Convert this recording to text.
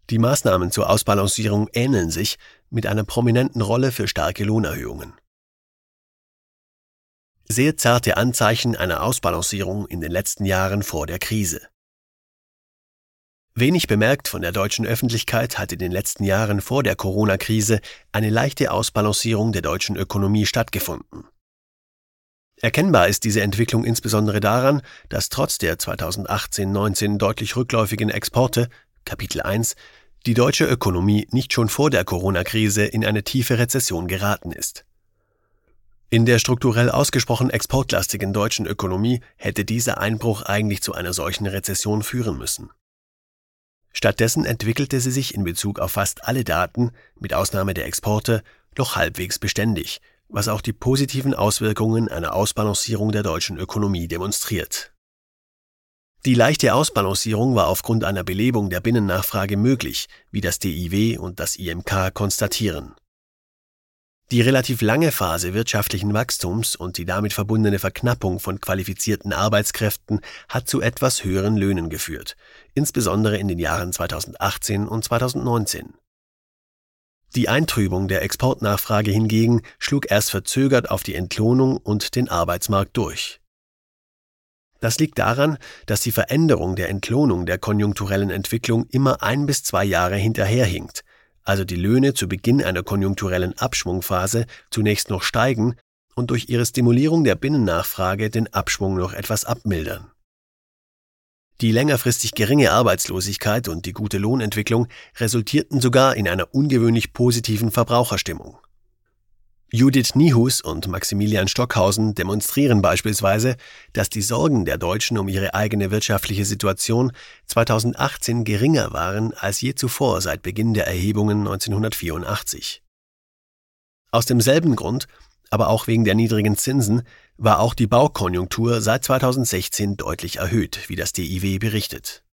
Die Maßnahmen zur Ausbalancierung ähneln sich mit einer prominenten Rolle für starke Lohnerhöhungen. Sehr zarte Anzeichen einer Ausbalancierung in den letzten Jahren vor der Krise. Wenig bemerkt von der deutschen Öffentlichkeit hat in den letzten Jahren vor der Corona-Krise eine leichte Ausbalancierung der deutschen Ökonomie stattgefunden. Erkennbar ist diese Entwicklung insbesondere daran, dass trotz der 2018-19 deutlich rückläufigen Exporte, Kapitel 1, die deutsche Ökonomie nicht schon vor der Corona-Krise in eine tiefe Rezession geraten ist. In der strukturell ausgesprochen exportlastigen deutschen Ökonomie hätte dieser Einbruch eigentlich zu einer solchen Rezession führen müssen. Stattdessen entwickelte sie sich in Bezug auf fast alle Daten, mit Ausnahme der Exporte, noch halbwegs beständig, was auch die positiven Auswirkungen einer Ausbalancierung der deutschen Ökonomie demonstriert. Die leichte Ausbalancierung war aufgrund einer Belebung der Binnennachfrage möglich, wie das DIW und das IMK konstatieren. Die relativ lange Phase wirtschaftlichen Wachstums und die damit verbundene Verknappung von qualifizierten Arbeitskräften hat zu etwas höheren Löhnen geführt, insbesondere in den Jahren 2018 und 2019. Die Eintrübung der Exportnachfrage hingegen schlug erst verzögert auf die Entlohnung und den Arbeitsmarkt durch. Das liegt daran, dass die Veränderung der Entlohnung der konjunkturellen Entwicklung immer 1 bis 2 Jahre hinterherhinkt, also die Löhne zu Beginn einer konjunkturellen Abschwungphase zunächst noch steigen und durch ihre Stimulierung der Binnennachfrage den Abschwung noch etwas abmildern. Die längerfristig geringe Arbeitslosigkeit und die gute Lohnentwicklung resultierten sogar in einer ungewöhnlich positiven Verbraucherstimmung. Judith Niehus und Maximilian Stockhausen demonstrieren beispielsweise, dass die Sorgen der Deutschen um ihre eigene wirtschaftliche Situation 2018 geringer waren als je zuvor seit Beginn der Erhebungen 1984. Aus demselben Grund, aber auch wegen der niedrigen Zinsen, war auch die Baukonjunktur seit 2016 deutlich erhöht, wie das DIW berichtet.